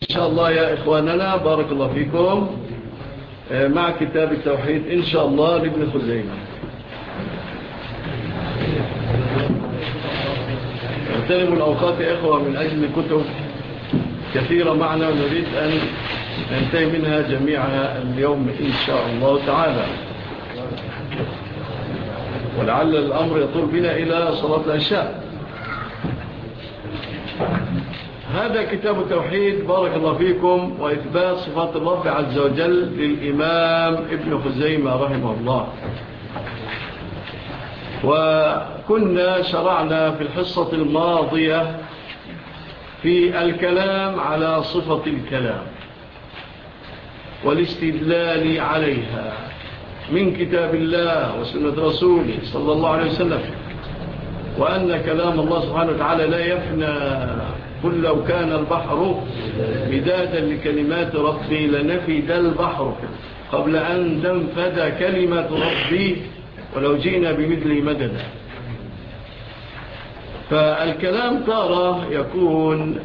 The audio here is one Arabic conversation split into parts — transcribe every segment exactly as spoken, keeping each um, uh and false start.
شاء الله يا إخواننا، بارك الله فيكم، مع كتاب التوحيد إن شاء الله لابن خزيمة. اغتنموا الأوقات يا إخوة من أجل كتب كثيرة معنا، ونريد أن ننتهي منها جميعها اليوم إن شاء الله تعالى، ولعل الأمر يطول بنا إلى صلاة العشاء. هذا كتاب التوحيد بارك الله فيكم، وإثبات صفات الله عز وجل للإمام ابن خزيمة رحمه الله. وكنا شرعنا في الحصة الماضية في الكلام على صفة الكلام والاستدلال عليها من كتاب الله وسنة رسوله صلى الله عليه وسلم، وأن كلام الله سبحانه وتعالى لا يفنى. قل لو كان البحر مدادا لكلمات ربي لنفد البحر قبل أن تنفد كلمة ربي ولو جئنا بمثله مددا. فالكلام تارة يكون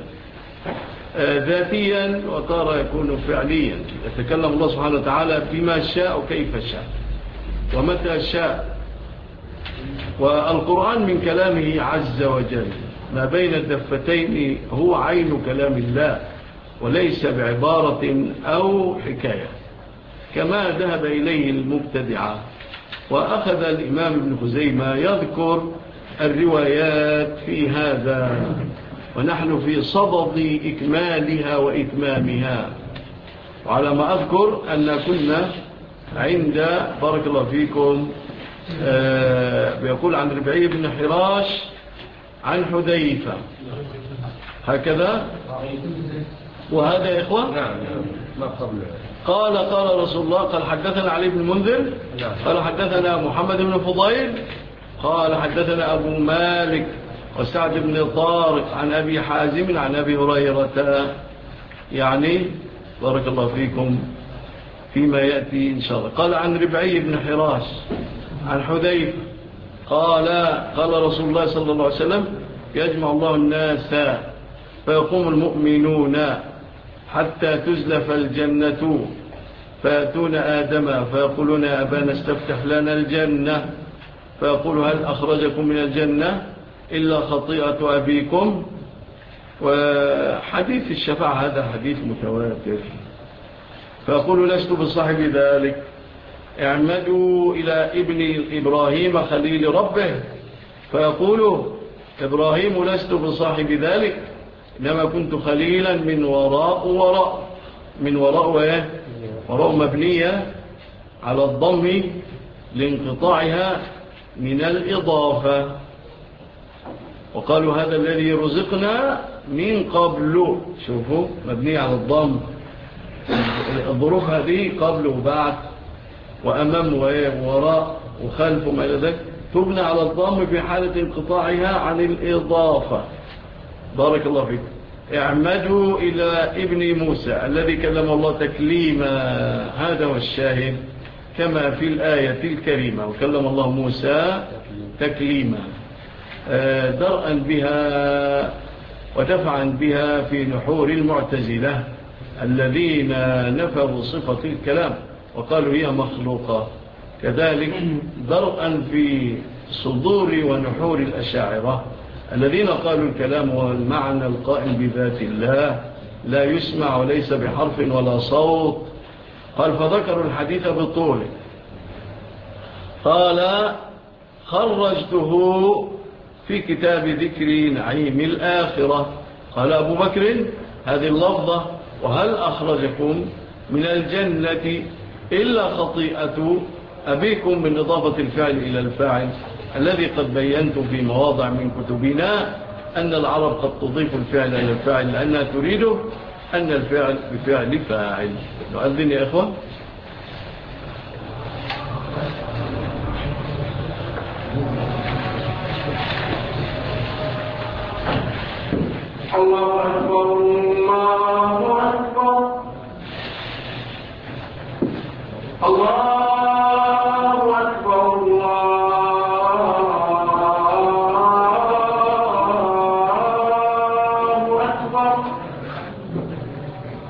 ذاتيا وتارة يكون فعليا، يتكلم الله سبحانه وتعالى بما شاء وكيف شاء ومتى شاء. والقرآن من كلامه عز وجل ما بين الدفتين هو عين كلام الله، وليس بعبارة أو حكاية كما ذهب إليه المبتدعة. وأخذ الإمام ابن خزيمة يذكر الروايات في هذا، ونحن في صدد إكمالها وإتمامها. وعلى ما أذكر أن كنا عند بارك الله فيكم آه بيقول عن ربعي بن حراش عن حذيفة هكذا. وهذا يا إخوة قال قال رسول الله، قال حدثنا علي بن منذر قال حدثنا محمد بن فضيل قال حدثنا أبو مالك وسعد بن طارق عن أبي حازم عن أبي هريرة، يعني بارك الله فيكم فيما يأتي إن شاء الله. قال عن ربعي بن حراش عن حذيفة قال قال رسول الله صلى الله عليه وسلم: يجمع الله الناس فيقوم المؤمنون حتى تزلف الجنة فيأتون آدم فيقولون: أبانا استفتح لنا الجنة، فيقول: هل أخرجكم من الجنة إلا خطيئة أبيكم. وحديث الشفاعة هذا حديث متواتر. فيقول: لست بصاحب ذلك، اعمدوا إلى ابن إبراهيم خليل ربه، فيقول إبراهيم: لست بصاحب ذلك، إنما كنت خليلا من وراء وراء من وراء وراء, وراء مبنية على الضم لانقطاعها من الإضافة. وقالوا هذا الذي رزقنا من قبل، شوفوا مبنية على الضم، الظروف هذه قبل وبعد وأمام ووراء وخلف وما إلى ذلك تبنى على الضم في حالة انقطاعها عن الإضافة. بارك الله فيكم. اعمدوا إلى ابن موسى الذي كلم الله تكليما، هذا هو الشاهد كما في الآية الكريمة: وكلم الله موسى تكليما، درءا بها ودفعا بها في نحور المعتزلة الذين نفوا صفة الكلام وقالوا هي مخلوقة، كذلك درءا في صدور ونحور الأشاعرة الذين قالوا الكلام هو المعنى القائم بذات الله لا يسمع وليس بحرف ولا صوت. قال: فذكروا الحديث بطوله. قال: خرجته في كتاب ذكر نعيم الآخرة. قال أبو بكر: هذه اللفظة: وهل أخرجكم من الجنة إلا خطيئة أبيكم، من إضافة الفعل إلى الفاعل، الذي قد بينت في مواضع من كتبنا أن العرب قد تضيف الفعل إلى الفاعل لأنها تريد أن الفعل بفعل فاعل. نؤذن يا إخوة. الله أكبر الله أكبر الله أكبر الله أكبر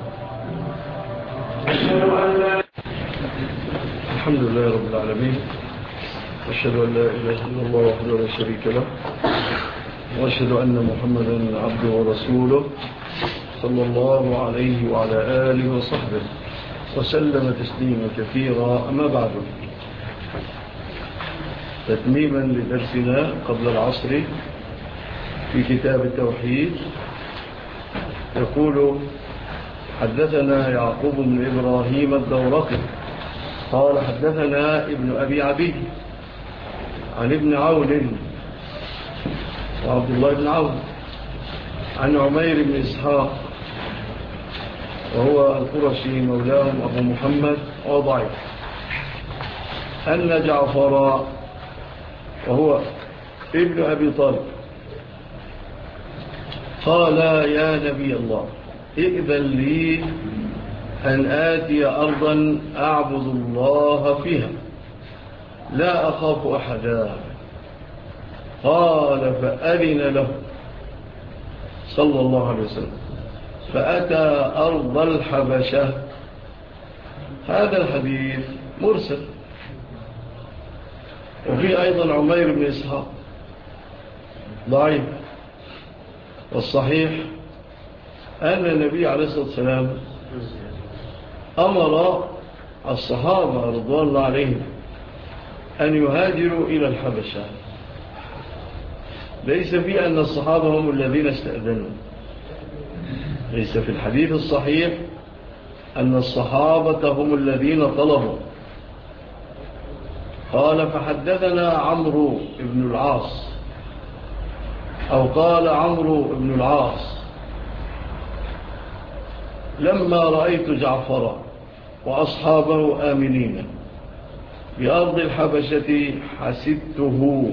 الحمد لله رب العالمين، وأشهد أن لا إله إلا الله وحده لا شريك له، وأشهد أن محمدا عبده ورسوله صلى الله عليه وعلى آله وصحبه وسلم تسليما كثيرا. أما بعد، تتميما لدرسنا قبل العصر في كتاب التوحيد، يقول: حدثنا يعقوب بن إبراهيم الدورقي قال حدثنا ابن أبي عبيد عن ابن عون وعبد الله بن عون عن عمير بن إسحاق وهو القرشي مولاهم أبو محمد وضعيف، أن جعفر وهو ابن أبي طالب قال: يا نبي الله، ائذن لي أن آتي أرضا أعبد الله فيها لا أخاف أحدا. قال: فأذن له صلى الله عليه وسلم فأتى أرض الحبشة. هذا الحديث مرسل، وفي أيضا عمير بن إسحاق ضعيف، والصحيح أن النبي عليه الصلاة والسلام أمر الصحابة رضوان الله عليهم أن يهاجروا إلى الحبشة. ليس في أن الصحابة هم الذين استأذنوا، ليس في الحديث الصحيح أن الصحابة هم الذين طلبوا. قال: فحدثنا عمرو بن العاص، أو قال عمرو بن العاص: لما رأيت جعفر وأصحابه آمنين بأرض الحبشة حسبته.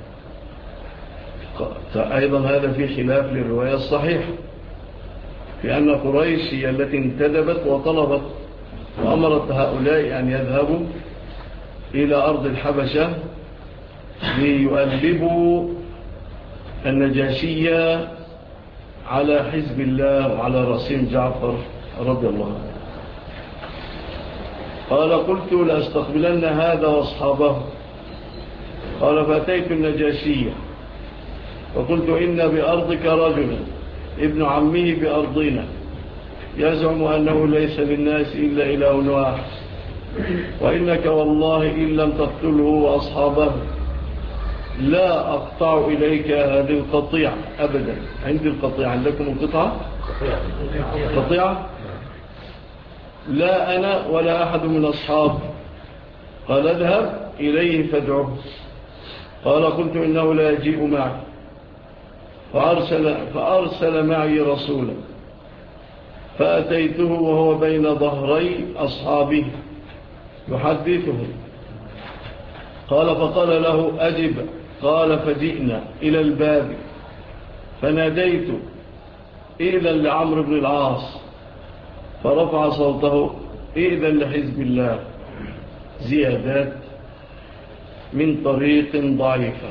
أيضا هذا في خلاف للرواية الصحيحة، في أن قريش هي التي انتدبت وطلبت وأمرت هؤلاء أن يذهبوا إلى أرض الحبشة ليؤلبوا النجاشية على حزب الله وعلى رسيم جعفر رضي الله عنه. قال: قلت لأستقبلن هذا وأصحابه. قال: فأتيت النجاشية وقلت: إن بأرضك رجلا ابن عمه بأرضنا يزعم أنه ليس للناس إلا إله واحد، وإنك والله إن لم تقتله وأصحابه لا أقطع إليك هذه القطيعة أبدا. عندي القطيعة، عندكم القطعة؟ قطيعة؟ لا أنا ولا أحد من أصحابه. قال: اذهب إليه فادعه. قال: قلت: إنه لا يجيء معي. فأرسل, فأرسل معي رسولا فأتيته وهو بين ظهري أصحابه يحدثه. قال: فقال له: أجب. قال: فجئنا إلى الباب فناديت: إذن لعمرو بن العاص. فرفع صوته: إذن لحزب الله. زيادات من طريق ضعيفة.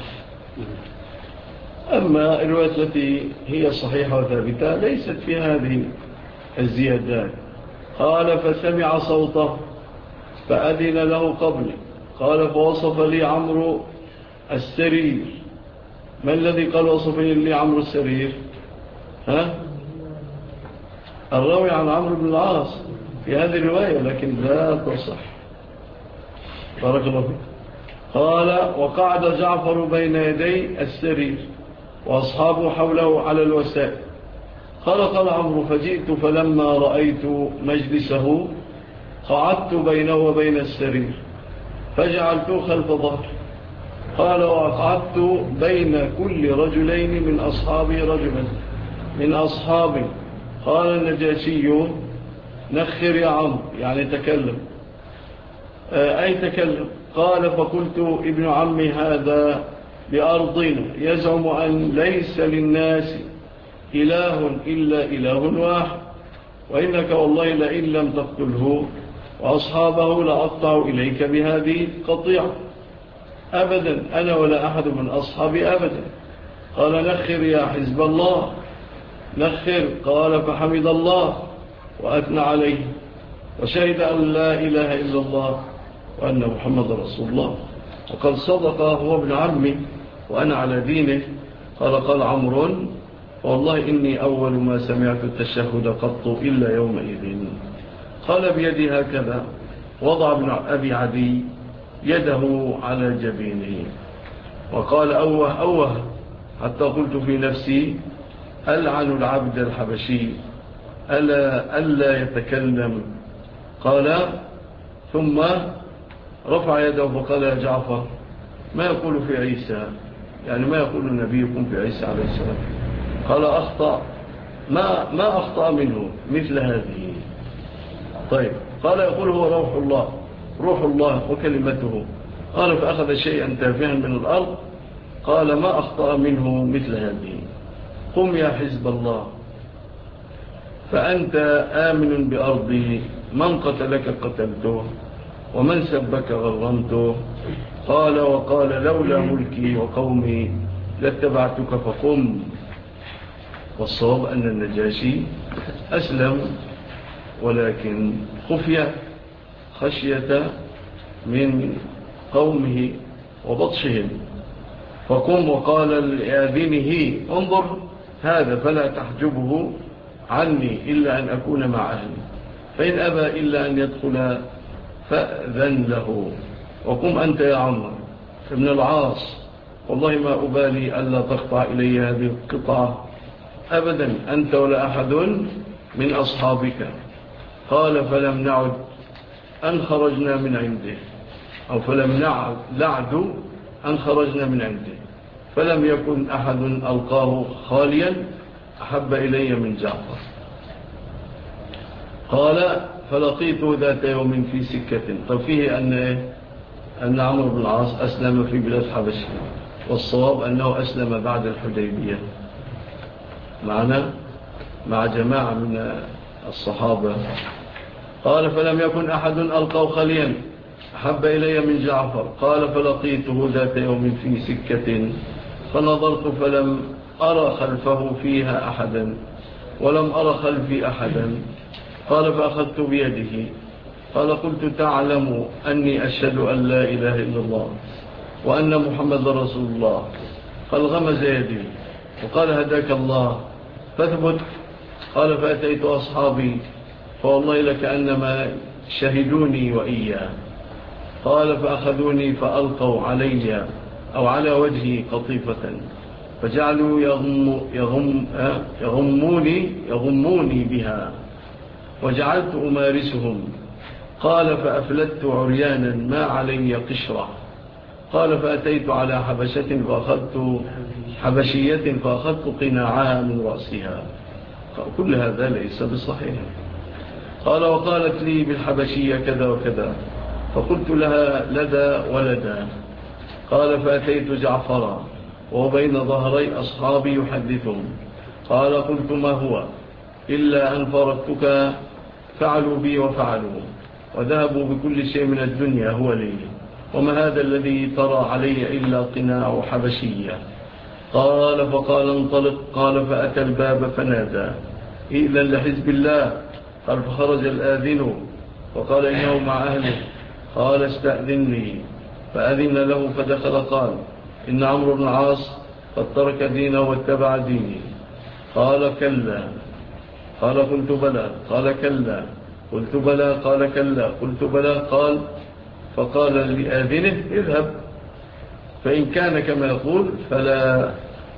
أما الرواية التي هي صحيحة وثابتة ليست في هذه الزيادات. قال: فسمع صوته فأذن له قبلي. قال: فوصف لي عمرو السرير. ما الذي قال وصف لي عمرو السرير؟ ها؟ الراوي عن عمرو بن العاص في هذه الرواية، لكن لا تصح. بارك الله فيك. قال: وقعد جعفر بين يدي السرير وأصحابه حوله على الوسائل. قال: قال عمرو: فجئت فلما رأيت مجلسه قعدت بينه وبين السرير فجعلته خلف ظهر. قال: وقعدت بين كل رجلين من أصحابي رجلا من أصحابي. قال النجاشي: نخر يا عمرو، يعني تكلم. أي تكلم. قال: فقلت: ابن عمي هذا بأرضنا يزعم أن ليس للناس إله إلا إله واحد، وإنك والله لئن لم تقتله وأصحابه لأقطع إليك بهذه قطيعة أبدا، أنا ولا أحد من أصحابي أبدا. قال: نخر يا حزب الله، نخر. قال: فحمد الله وأثنى عليه وشهد أن لا إله إلا الله وأن محمد رسول الله. وقال صدق هو ابن عمي وأنا على دينه. قال قال عمرو والله إني أول ما سمعت التشهد قط إلا يومئذ. قال بيدي هكذا. وضع ابن أبي عدي يده على جبينه وقال أوه أوه حتى قلت في نفسي ألعن العبد الحبشي ألا, ألا يتكلم. قال ثم رفع يده فقال يا جعفر ما يقول في عيسى، يعني ما يقول نبيكم في عيسى عليه السلام؟ قال أخطأ، ما, ما أخطأ منه مثل هذه. طيب قال يقول هو روح الله، روح الله وكلمته. قال فأخذ شيئا تافها من الأرض. قال ما أخطأ منه مثل هذه. قم يا حزب الله فأنت آمن بأرضي، من قتلك قتلته ومن سبك غرمته. قال وقال لولا ملكي وقومي لاتبعتك فقم. والصواب أن النجاشي أسلم ولكن خفية خشية من قومه وبطشهم. فقم وقال لآذنه انظر هذا فلا تحجبه عني إلا أن أكون مع أهلي، فإن أبى إلا أن يدخل فأذن له. وقم أنت يا عمرو ابن العاص والله ما أبالي ألا تقطع إلي هذه القطعة أبدا أنت ولا أحد من أصحابك. قال فلم نعد أن خرجنا من عنده، أو فلم نعد أن خرجنا من عنده، فلم يكن أحد ألقاه خاليا أحب إلي من جعفر. قال فلقيته ذات يوم في سكة. ففيه أن أن عمرو بن العاص أسلم في بلاد حبشة، والصواب أنه أسلم بعد الحديبية معنا مع جماعة من الصحابة. قال فلم يكن أحد ألقاه خاليا أحب إلي من جعفر. قال فلقيته ذات يوم في سكة فنظرت فلم أرى خلفه فيها أحدا ولم أرى خلفي أحدا. قال فأخذت بيده. قال قلت تعلم أني أشهد أن لا إله إلا الله وأن محمد رسول الله. قال غمز يدي وقال هداك الله فاثبت. قال فأتيت أصحابي فوالله لكأنما شهدوني وإياه. قال فأخذوني فألقوا علي أو على وجهي قطيفة فجعلوا يغم يغم يغموني, يغموني بها وجعلت أمارسهم. قال فأفلت عريانا ما علي قشرة. قال فأتيت على حبشة فأخذت حبشية فأخذت قناعها من رأسها. كل هذا ليس بصحيح. قال وقالت لي بالحبشية كذا وكذا فقلت لها لدى ولدا. قال فأتيت جعفرا وهو بين ظهري أصحابي يحدثهم. قال قلت ما هو إلا أن فرقتك فعلوا بي وفعلوا وذهبوا بكل شيء من الدنيا هو لي، وما هذا الذي ترى علي إلا قناع حبشية. قال فقال انطلق. قال فأتى الباب فنادى إذن لحزب الله. قال فخرج الآذن وقال إنه مع أهله. قال استأذنني فأذن له فدخل. قال إن عمرو بن العاص قد ترك دينه واتبع ديني. قال كلا. قال قلت بلى. قال كلا. قلت بلى. قال كلا. قلت بلى. قال فقال لآذنه اذهب فإن كان كما يقول فلا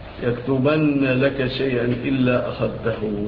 يكتبن لك شيئا إلا أخذته.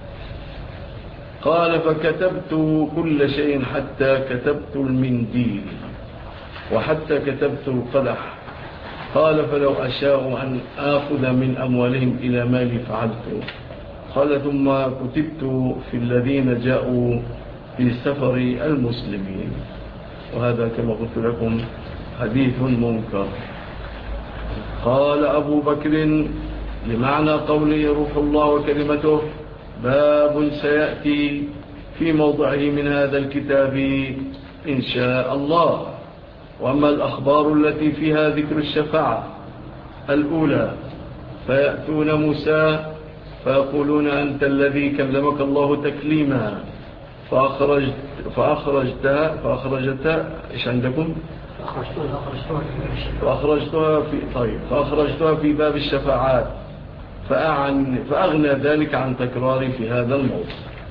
قال فكتبت كل شيء حتى كتبت المنديل وحتى كتبت القدح. قال فلو أشاء أن آخذ من أموالهم إلى مالي فعلت. قال ثم كتبت في الذين جاءوا في سفر المسلمين. وهذا كما قلت لكم حديث منكر. قال أبو بكر لمعنى قوله روح الله وكلمته باب سيأتي في موضعه من هذا الكتاب إن شاء الله. وأما الأخبار التي فيها ذكر الشفاعة الأولى فيأتون موسى فيقولون أنت الذي كلمك الله تكليما فأخرجت فأخرجتها فأخرجتها إيش عندكم؟ فأخرجتها في طيب فأخرجتها في باب الشفاعات فأعن فأغنى ذلك عن تكراري في هذا الموضوع.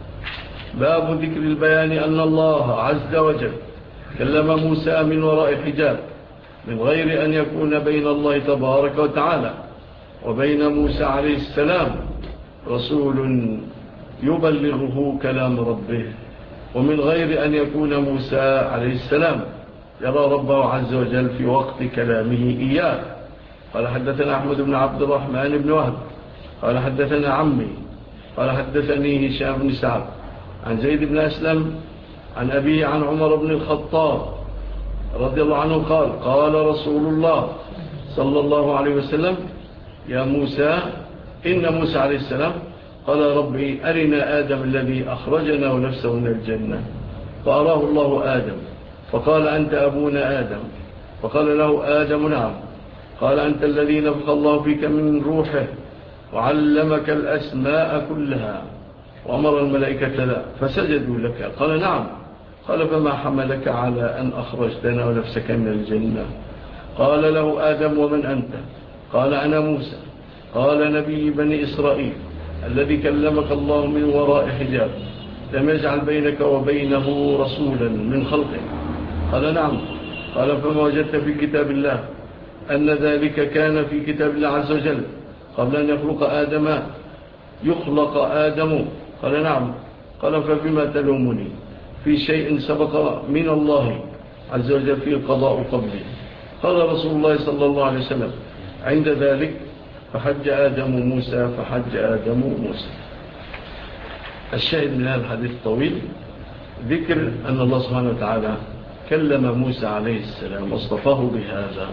باب ذكر البيان أن الله عز وجل كلم موسى من وراء حجاب من غير أن يكون بين الله تبارك وتعالى وبين موسى عليه السلام رسول يبلغه كلام ربه، ومن غير أن يكون موسى عليه السلام يرى ربه عز وجل في وقت كلامه إياه. قال حدثنا أحمد بن عبد الرحمن بن وهب قال حدثنا عمي قال حدثني هشام بن سعد عن زيد بن أسلم عن أبيه عن عمر بن الخطاب رضي الله عنه قال قال رسول الله صلى الله عليه وسلم يا موسى إن موسى عليه السلام قال ربي أرنا آدم الذي أخرجنا ونفسه من الجنة، فأراه الله آدم فقال أنت أبونا آدم، فقال له آدم نعم، قال أنت الذي نفخ الله فيك من روحه وعلمك الأسماء كلها وأمر الملائكة لا فسجدوا لك، قال نعم، قال فما حملك على أن أخرجتنا ونفسك من الجنة؟ قال له آدم ومن أنت؟ قال أنا موسى، قال نبي بني إسرائيل الذي كلمك الله من وراء حجاب لم يجعل بينك وبينه رسولا من خلقه؟ قال نعم، قال فما وجدت في كتاب الله أن ذلك كان في كتاب الله عز وجل قبل أن يخلق آدم يخلق آدم؟ قال نعم، قال فبما تلومني في شيء سبق من الله عز وجل فيه القضاء قبلي؟ قال رسول الله صلى الله عليه وسلم عند ذلك فحج آدم موسى فحج آدم موسى. الشاهد من هذا الحديث الطويل ذكر أن الله سبحانه وتعالى كلم موسى عليه السلام واصطفاه بهذا.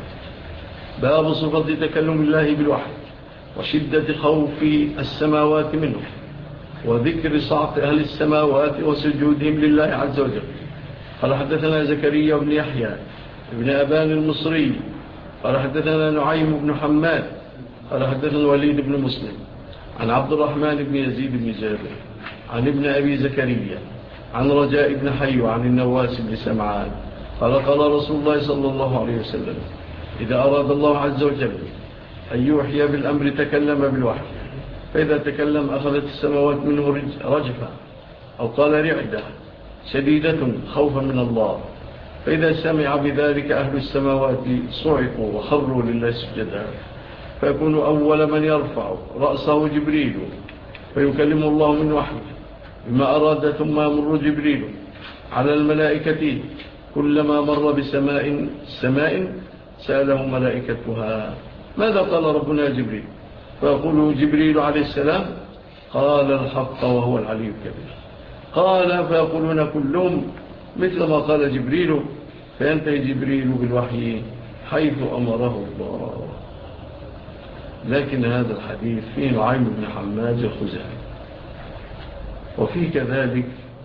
باب صفة تكلم الله بالوحي وشدة خوف السماوات منه وذكر صعق أهل السماوات وسجودهم لله عز وجل. قال حدثنا زكريا بن يحيى ابن أبان المصري قال حدثنا نعيم بن حماد قال حدثنا الوليد بن مسلم عن عبد الرحمن بن يزيد بن جابر عن ابن أبي زكريا عن رجاء بن حي عن النواس بن سمعان قال قال رسول الله صلى الله عليه وسلم إذا أراد الله عز وجل أن يوحي بالأمر تكلم بالوحي، فإذا تكلم أخذت السماوات منه رجفة أو قال رعدة شديدة خوفا من الله، فإذا سمع بذلك أهل السماوات صعقوا وخروا لله سجدا، فيكون أول من يرفع رأسه جبريل فيكلم الله من وحيه بما أراد، ثم يمر جبريل على الملائكة كلما مر بسماء سماء سأله ملائكتها ماذا قال ربنا جبريل؟ فيقول جبريل عليه السلام قال الحق وهو العلي الكبير. قال فيقولون كلهم مثل ما قال جبريل، فينتهي جبريل بالوحي حيث أمره الله. لكن هذا الحديث فيه نعيم بن حماد الخزاعي، وفيه كذلك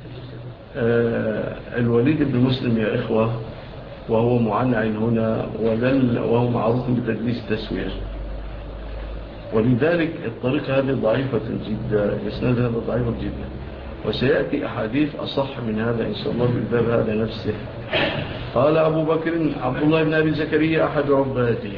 الوليد بن مسلم يا إخوة، وهو معنعن هنا وهو معروف بتدليس التسوير، ولذلك الطريقة هذه ضعيفة جدا، إسناد هذا ضعيفة جدا، وسيأتي أحاديث أصح من هذا إن شاء الله بالباب هذا نفسه. قال أبو بكر عبد الله بن أبي زكريا أحد عباده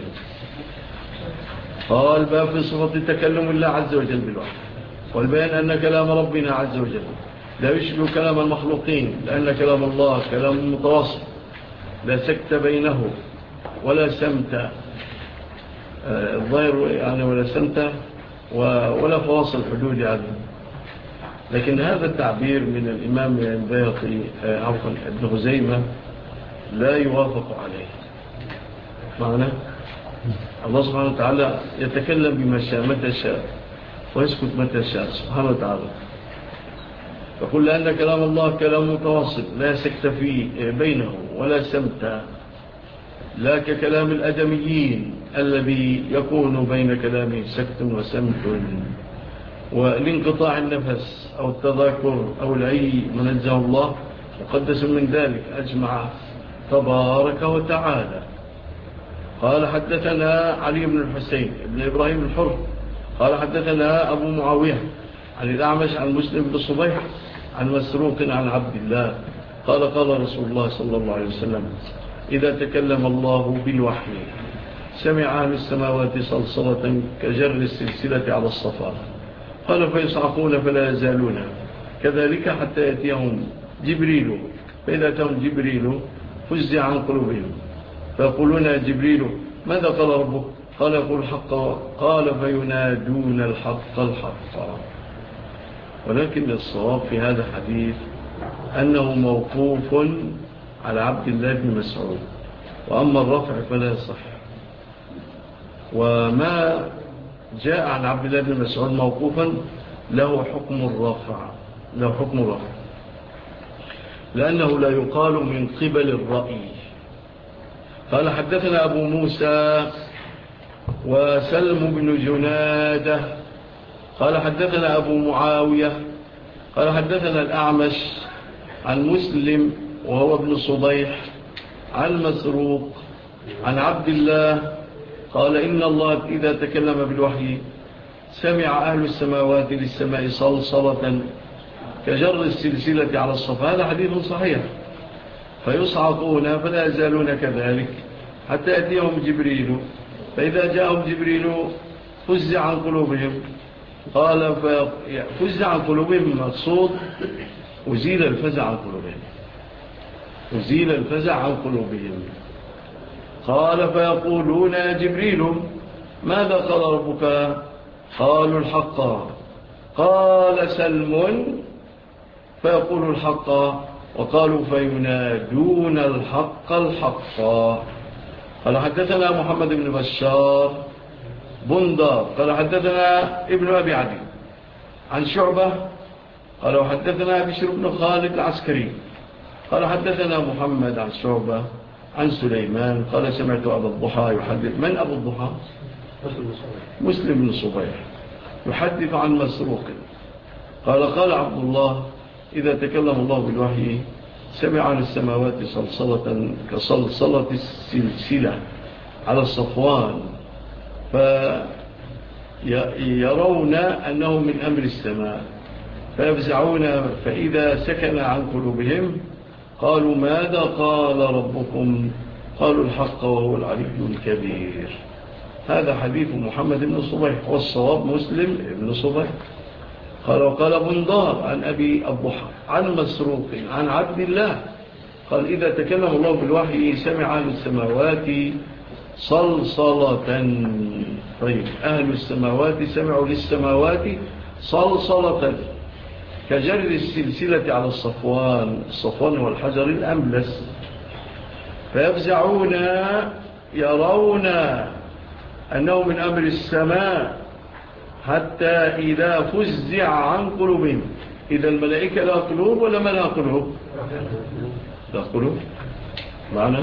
قال باب في صفة تكلم الله عز وجل بالوحي والبيان أن كلام ربنا عز وجل لا يشبه كلام المخلوقين، لأن كلام الله كلام متواصل لا سكت بينه ولا سمت الظاهر يعني ولا سمت ولا فواصل حدود عنه. لكن هذا التعبير من الإمام البيهقي عفوا ابن خزيمة لا يوافق عليه. معنى الله سبحانه وتعالى يتكلم بما شاء متى شاء ويسكت متى شاء سبحانه وتعالى، فقل لأن كلام الله كلام متواصل لا سكت فيه بينه ولا سمت، لا ككلام الأدميين الذي يكون بين كلامه سكت وسمت والانقطاع النفس أو التذاكر أو العي منزه الله مقدس من ذلك أجمع تبارك وتعالى. قال حدثنا علي بن الحسين بن إبراهيم الحر قال حدثنا أبو معاوية عن الأعمش عن مسلم بن صبيح عن مسروق عن عبد الله قال قال رسول الله صلى الله عليه وسلم إذا تكلم الله بالوحي سمع أهل السماوات صلصلة كجر السلسلة على الصفا قال فيصعقون فلا يزالون كذلك حتى يأتيهم جبريل فإذا أتاهم جبريل فزع عن قلوبهم فيقولون يا جبريل ماذا قال ربك قال يقول الحق قال فينادون الحق الحق. ولكن الصواب في هذا الحديث أنه موقوف على عبد الله بن مسعود وأما الرفع فلا يصح. وما جاء عن عبد الله بن مسعود موقوفا له حكم الرفع له حكم الرفع لأنه لا يقال من قبل الرأي. قال حدثنا أبو موسى وسلم بن جنادة قال حدثنا أبو معاوية قال حدثنا الأعمش عن مسلم وهو ابن صبيح عن مسروق عن عبد الله قال إن الله إذا تكلم بالوحي سمع أهل السماوات للسماء صلصلة كجر السلسلة على الصفا. هذا حديث صحيح. فيصعقون فلا يزالون كذلك حتى يأتيهم جبريل فإذا جاءهم جبريل فزع عن قلوبهم قال فزع عن قلوبهم مقصود أزيل الفزع عن قلوبهم أزيل الفزع عن قلوبهم قال فيقولون يا جبريل ماذا قال ربك قالوا الحق قال سلم فيقول الحق وقالوا فينادون الحق الحق. قال حدثنا محمد بن بشار بندار قال حدثنا ابن أبي عدي عن شعبة قال وحدثنا بشر بن خالد العسكري قال حدثنا محمد عن شعبة عن سليمان قال سمعت أبا الضحى يحدث. من أبو الضحى؟ مسلم بن صبيح يحدث عن مسروق قال قال عبد الله إذا تكلم الله بالوحي سمع عن السماوات صلصلة كصلصلة السلسلة على الصفوان فيرون أنه من أمر السماء فيفزعون فإذا سكن عن قلوبهم قالوا ماذا قال ربكم قالوا الحق وهو العلي الكبير. هذا حديث محمد بن صبيح والصواب مسلم بن صبيح. قال وقال بندار عن أبي الضحى عن مسروق عن عبد الله قال إذا تكلم الله بالوحي سمع أهل السماوات صلصلة. طيب أهل السماوات سمعوا للسماوات صلصلة كجر السلسلة على الصفوان الصفوان والحجر الأملس فيفزعون يرون أنه من أمر السماء حتى إذا فزع عن قلوبهم. إذا الملائكة لا قلوب ولا ما لا قلوب لا قلوب معنى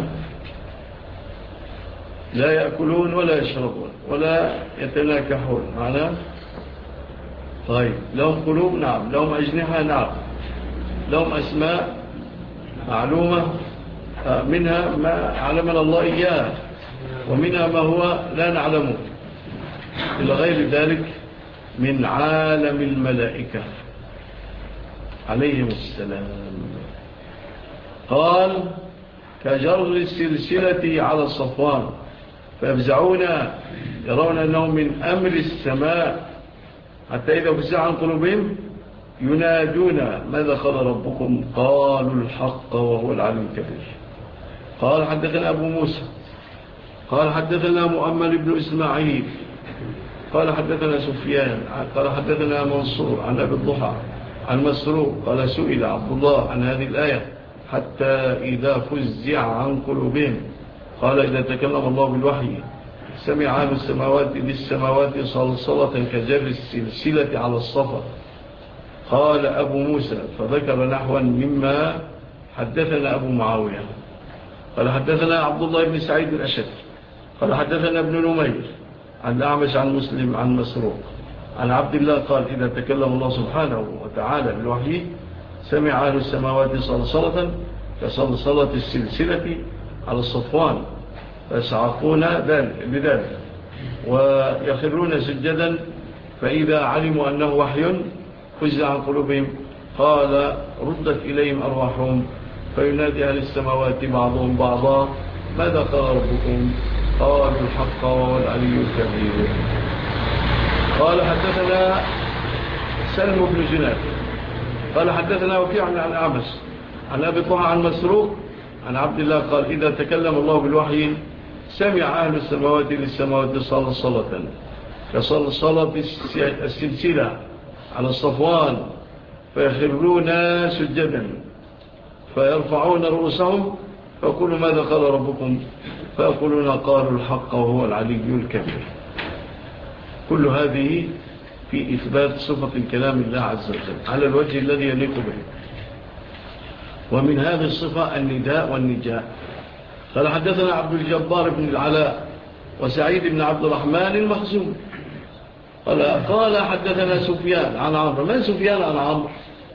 لا يأكلون ولا يشربون ولا يتناكحون معنى. طيب لهم قلوب نعم لهم أجنحة نعم لهم أسماء معلومة منها ما علمنا الله إياه ومنها ما هو لا نعلمه إلى غير ذلك من عالم الملائكة عليهم السلام. قال كجر السلسلة على الصفوان فيفزعون يرون أنه من أمر السماء حتى إذا فزع عن قلوبهم ينادون ماذا قال ربكم قالوا الحق وهو العلي الكبير. قال حدثنا أبو موسى قال حدثنا مؤمل بن إسماعيل قال حدثنا سفيان قال حدثنا منصور عن أبي الضحى عن مسروق قال سئل عبد الله عن هذه الآية حتى إذا فزع عن قلوبهم قال إذا تكلم الله بالوحي سمع عن السماوات للسماوات صلصلة كجر السلسلة على الصفا. قال أبو موسى فذكر نحوا مما حدثنا أبو معاوية قال حدثنا عبد الله بن سعيد الأشد قال حدثنا ابن نمير عن الأعمش عن مسلم عن مسروق عن عبد الله قال إذا تكلم الله سبحانه وتعالى بالوحي سمع أهل السماوات صلصلة كصلصلة السلسلة على الصفوان فيصعقون بذلك ويخرون سجدا فإذا علموا أنه وحي فزع عن قلوبهم قال ردت إليهم أرواحهم فينادي أهل السماوات بعضهم بعضا ماذا قال ربكم؟ قالوا الحق والعلي الكبير. قال حدثنا سلم بن جناد قال حدثنا وكيع عن أعمش عن أبي طه عن مسروق عن عبد الله قال إذا تكلم الله بالوحي سمع أهل السماوات للسماوات صلاة صلاة كصلاة صلاة السلسلة على الصفوان فيخرون سجدا فيرفعون رؤوسهم فيقولوا ماذا قال ربكم؟ فيقولون قالوا الحق وهو العلي الكبير. كل هذه في إثبات صفة الكلام الله عز وجل على الوجه الذي يليق به. ومن هذه الصفة النداء والنجاء. قال حدثنا عبد الجبار بن العلاء وسعيد بن عبد الرحمن المخزومي قال قال حدثنا سفيان عن عمرو. من سفيان عن عمرو؟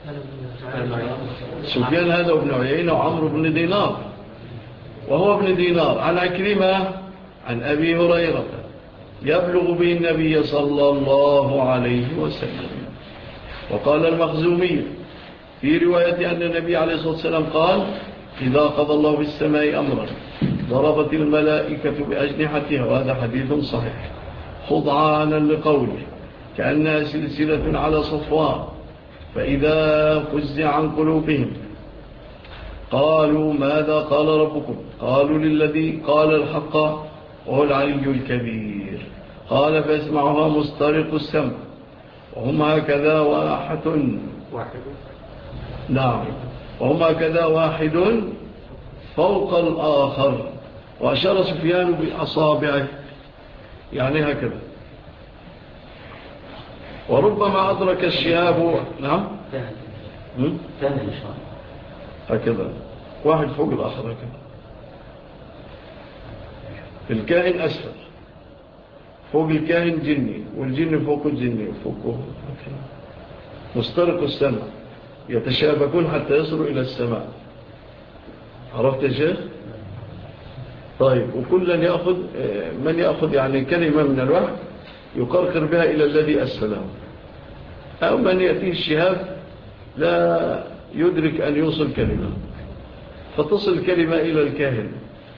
سفيان هذا ابن عيينة وعمرو بن دينار وهو ابن دينار عن عكرمة عن أبي هريرة يبلغ به النبي صلى الله عليه وسلم. وقال المخزومي في رواية أن النبي عليه الصلاة والسلام قال إذا قضى الله في السماء أمرا ضربت الملائكة بأجنحتها وهذا حديث صحيح خضعانا لقوله كأنها سلسلة على صفوان فإذا فزع عن قلوبهم قالوا ماذا قال ربكم؟ قالوا للذي قال الحق وهو العلي الكبير. قال فيسمعها مسترق السمع وهم هكذا واحد واحد نعم وهم هكذا واحد فوق الآخر. وأشار سفيان بأصابعه يعني هكذا. وربما أدرك الشهاب نعم هكذا واحد فوق الآخر هكذا. الكائن أسفل فوق الكائن جني والجن فوق الجني وفوقه مسترق السماء يتشابكون حتى يصلوا إلى السماء. عرفت يا شيخ؟ طيب وكلا يأخذ من يأخذ يعني كلمة من الوحي يقرقر بها إلى الذي أسفله أو من يأتيه الشهاب لا يدرك أن يوصل كلمة فتصل كلمة إلى الكاهن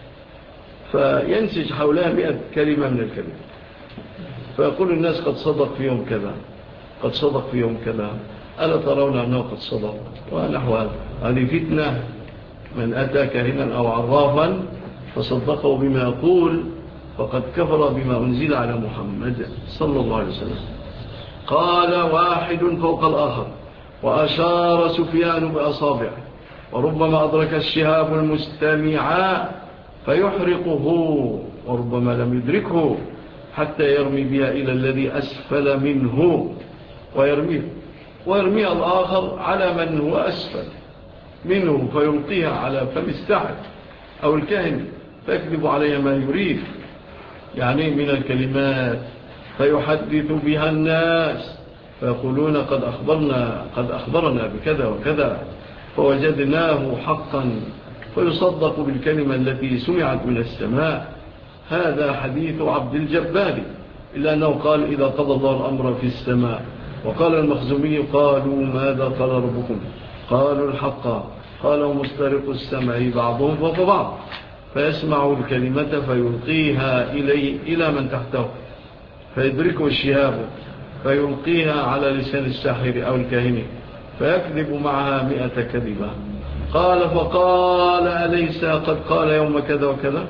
فينسج حولها مئة كلمة من الكلمة فيقول الناس قد صدق في يوم كذا قد صدق في يوم كذا ألا ترون أنه قد صدق ونحو هذا. هذه فتنة من أتى كاهنا أو عرافا فصدقه بما يقول فقد كفر بما أنزل على محمد صلى الله عليه وسلم. قال واحد فوق الآخر وأشار سفيان بأصابعه وربما أدرك الشهاب المستمع فيحرقه وربما لم يدركه حتى يرمي بها إلى الذي أسفل منه ويرميه ويرميها الآخر على من هو أسفل منه فيلقيها على فم السحر أو الكاهن فيكذب عليها ما يريد يعني من الكلمات فيحدث بها الناس فيقولون قد أخبرنا قد أخبرنا بكذا وكذا فوجدناه حقا فيصدق بالكلمة التي سمعت من السماء. هذا حديث عبد الجبار إلا أنه قال إذا قضى الله الأمر في السماء. وقال المخزومي قالوا ماذا قال ربكم؟ قالوا الحق. قالوا مسترق السمع بعضهم فوق بعض فيسمع الكلمة فيلقيها إلي إلى من تحته فيدركه الشهاب فيلقيها على لسان الساحر أو الكاهن فيكذب معها مئة كذبة. قال فقال أليس قد قال يوم كذا وكذا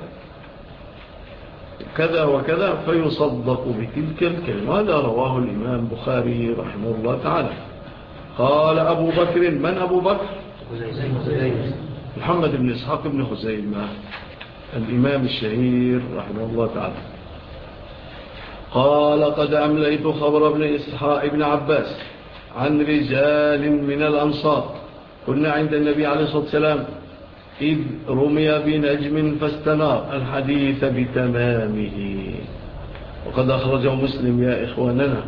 كذا وكذا فيصدق بتلك الكلمة. هذا رواه الإمام بخاري رحمه الله تعالى. قال أبو بكر. من أبو بكر؟ محمد بن إسحاق بن خزيمة الإمام الشهير رحمه الله تعالى. قال قد أمليت خبر ابن إسحاق ابن عباس عن رجال من الأنصار كنا عند النبي عليه الصلاة والسلام إذ رمي بنجم فاستنار الحديث بتمامه وقد أخرجه مسلم يا إخواننا.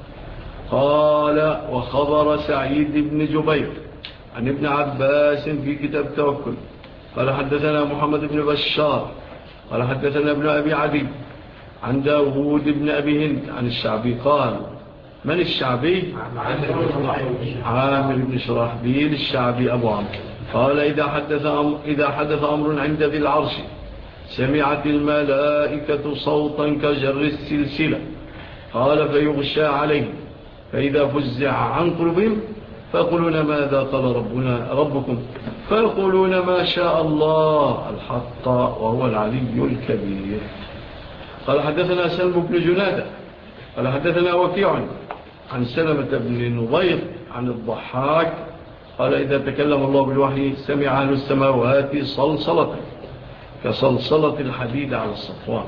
قال وخبر سعيد بن جبير عن ابن عباس في كتاب التوكل قال حدثنا محمد بن بشار قال حدثنا ابن أبي عدي عن داود بن أبي هند عن الشعبي قال من الشعبي؟ عامر بن شراحبيل الشعبي أبو عمرو. قال إذا حدث أمر, إذا حدث أمر عند ذي العرش سمعت الملائكة صوتا كجر السلسلة. قال فيغشى عليه فإذا فزع عن قلوبهم فيقولون ماذا قال ربنا ربكم فيقولون ما شاء الله الحق وهو العلي الكبير. قال حدثنا سلم بن جنادة قال حدثنا وكيع عن سلمة بن نضير عن الضحاك قال إذا تكلم الله بالوحي سمع أهل السماوات صلصلة كصلصلة الحديد على الصفوان.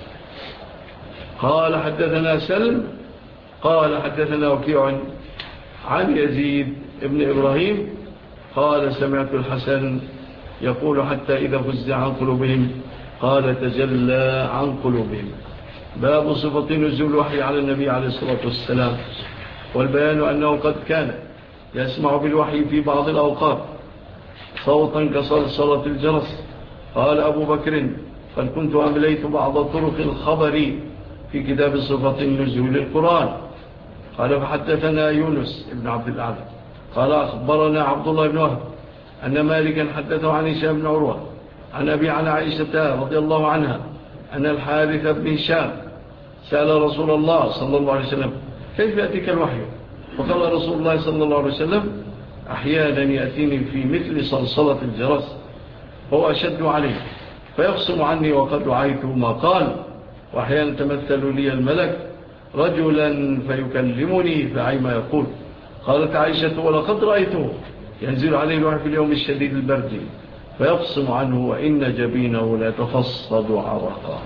قال حدثنا سلم قال حدثنا وكيع عن يزيد ابن إبراهيم قال سمعت الحسن يقول حتى إذا فزع عن قلوبهم قال تجلى عن قلوبهم. باب صفة نزول الوحي على النبي عليه الصلاة والسلام والبيان أنه قد كان يسمع بالوحي في بعض الأوقات صوتا كصلصلة الجرس. قال أبو بكر قد كنت أمليت بعض طرق الخبر في كتاب صفة نزول القرآن. قال فحدثنا يونس بن عبد الأعلى قال أخبرنا عبد الله بن وهب أن مالكا حدثه عن هشام بن عروة عن أبي عن عائشة رضي الله عنها أن الحارث بن هشام سأل رسول الله صلى الله عليه وسلم كيف يأتيك الوحي؟ وقال رسول الله صلى الله عليه وسلم أحيانا يأتيني في مثل صلصلة الجرس هو أشد عليه فيقسم عني وقد رعيته ما قال. وأحيانا تمثل لي الملك رجلا فيكلمني فعي ما يقول. قالت عائشة ولقد رأيته ينزل عليه الوحي في اليوم الشديد البرد فيقسم عنه وإن جبينه لا تفصد عرقا.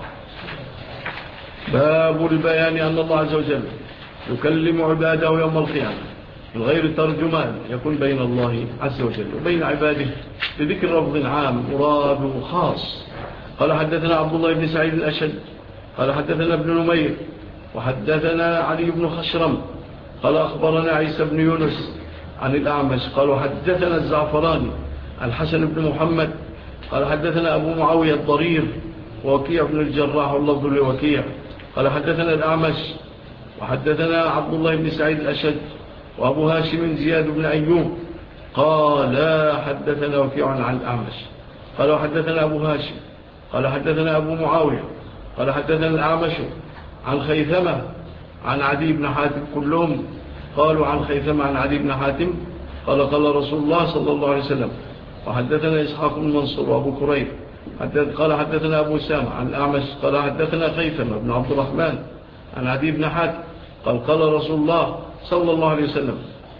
باب البيان أن الله عز وجل يكلم عباده يوم القيامة من غير ترجمان يكون بين الله عز وجل وبين عباده بذكر لفظ عام مراد خاص. قال حدثنا عبد الله بن سعيد الأشد قال حدثنا ابن نمير وحدثنا علي بن خشرم قال أخبرنا عيسى بن يونس عن الأعمش قالوا حدثنا الزعفراني الحسن بن محمد قال حدثنا أبو معاوية الضرير ووكيع بن الجراح واللفظ لوكيع قال حدثنا الأعمش وحدثنا عبد الله بن سعيد الأشد وأبو هاشم زياد بن أيوب قال حدثنا وكيع عن الأعمش قال حدثنا أبو هاشم قال حدثنا أبو معاوية قال حدثنا الأعمش عن خيثمة عن عدي بن حاتم كلهم قالوا عن خيثمة عن عدي بن حاتم قال قال رسول الله صلى الله عليه وسلم. وحدثنا إسحاق بن منصور وأبو كريب قال حدثنا أبو سامة عن الأعمش قال حدثنا خيثمة بن عبد الرحمن عن عدي بن حاتم قال قال رسول الله صلى الله عليه وسلم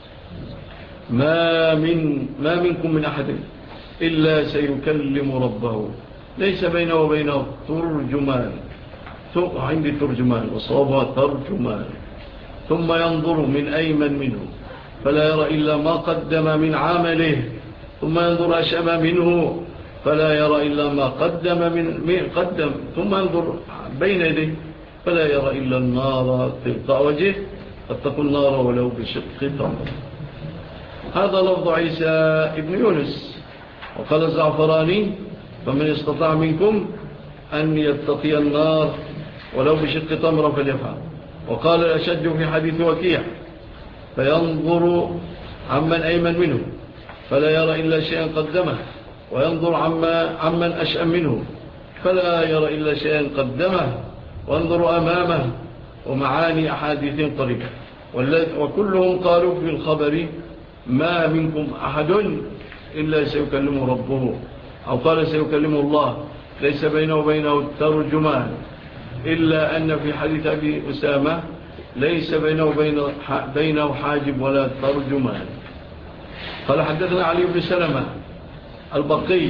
ما, من ما منكم من أحد إلا سيكلم ربه ليس بينه وبينه ترجمان عندي ترجمان وصوابها ترجمان ثم ينظر من أيمن منه فلا يرى إلا ما قدم من عمله ثم ينظر أشأم منه فلا يرى إلا ما قدم من قدم ثم ينظر بين يديه فلا يرى إلا النار تلقى وجهه فاتقوا النار ولو بشق تمر. هذا لفظ عيسى ابن يونس. وقال الزعفراني فمن استطاع منكم أن يتقي النار ولو بشق تمر فليفعل. وقال الأشد في حديث وكيع فينظر عمن أيمن منه فلا يرى إلا شيئا قدمه وينظر عما عمن أشأم منه فلا يرى إلا شيئا قدمه وانظر أمامه ومعاني أحاديث قريبة. وكلهم قالوا في الخبر ما منكم أحد إلا سيكلم ربه أو قال سيكلم الله ليس بينه وبينه ترجمان إلا أن في حديث أبي أسامة ليس بينه وبينه بينه حاجب ولا ترجمان. قال حدثنا علي بن سلمة البقي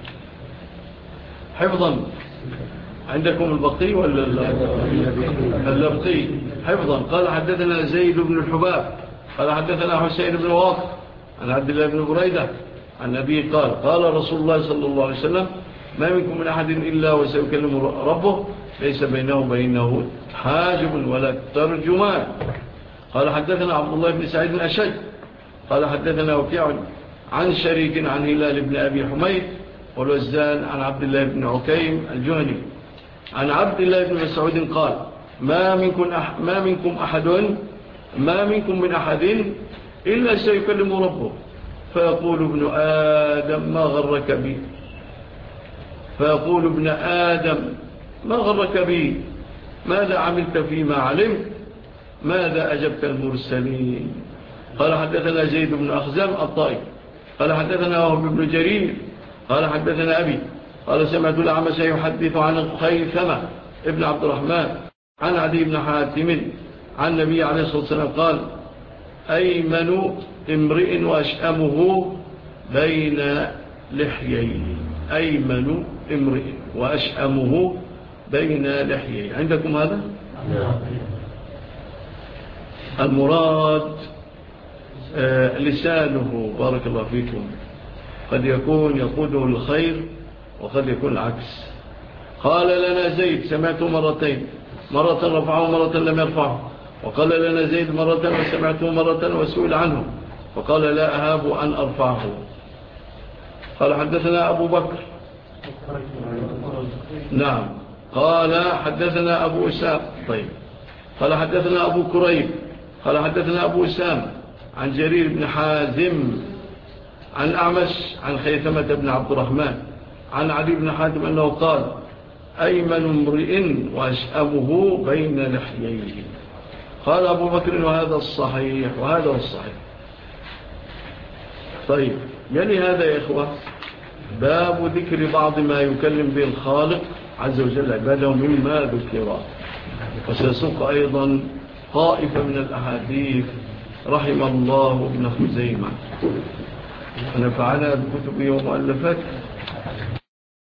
حفظا عندكم البقي ولا اللبقي حفظا. قال حدثنا زيد بن الحباب قال حدثنا حسين بن واقف عن عبد الله بن بريدة عن أبيه قال قال رسول الله صلى الله عليه وسلم ما منكم من أحد إلا وسيكلم ربه ليس بينه وبينه حاجب ولا ترجمان. قال حدثنا عبد الله بن سعيد الأشج قال حدثنا وكيع عن شريك عن هلال بن أبي حميد والوزان عن عبد الله بن عكيم الجهني عن عبد الله بن مسعود قال ما منكم, أح ما منكم أحد ما منكم من أحد إلا سيكلم ربه فيقول ابن آدم ما غرك بي فيقول ابن آدم ما غرك بي ماذا عملت فيما علمت ماذا أجبت المرسلين قال حدثنا زيد بن أخزام الطائي قال حدثنا وهب بن جرير قال حدثنا أبي قال سمعت الأعمش يحدث عن خيثمة ابن عبد الرحمن عن عدي بن حاتم عن النبي عليه الصلاة والسلام قال أيمن امرئ وأشأمه بين لحييه أيمن امرئ وأشأمه بين لحييه عندكم هذا؟ المراد آه لسانه بارك الله فيكم قد يكون يقوده الخير وقد يكون العكس قال لنا زيد سمعته مرتين مرة رفعه مرة لم يرفعه وقال لنا زيد مرة وسمعته مرة وسئل عنه وقال لا أهاب أن أرفعه قال حدثنا أبو بكر نعم قال حدثنا أبو أسام طيب قال حدثنا أبو كريب قال حدثنا أبو أسام عن جرير بن حازم عن أعمش عن خيثمة بن عبد الرحمن عن علي بن حاتم أنه قال أيمن امرئ وأشأمه بين لحييه قال أبو بكر وهذا الصحيح وهذا الصحيح طيب يلي هذا يا إخوة باب ذكر بعض ما يكلم به الخالق عز وجل عباده مما ذكر وسيسوق أيضا طائفة من الأحاديث رحم الله ابن خزيمة ونفعنا بكتبه ومؤلفاته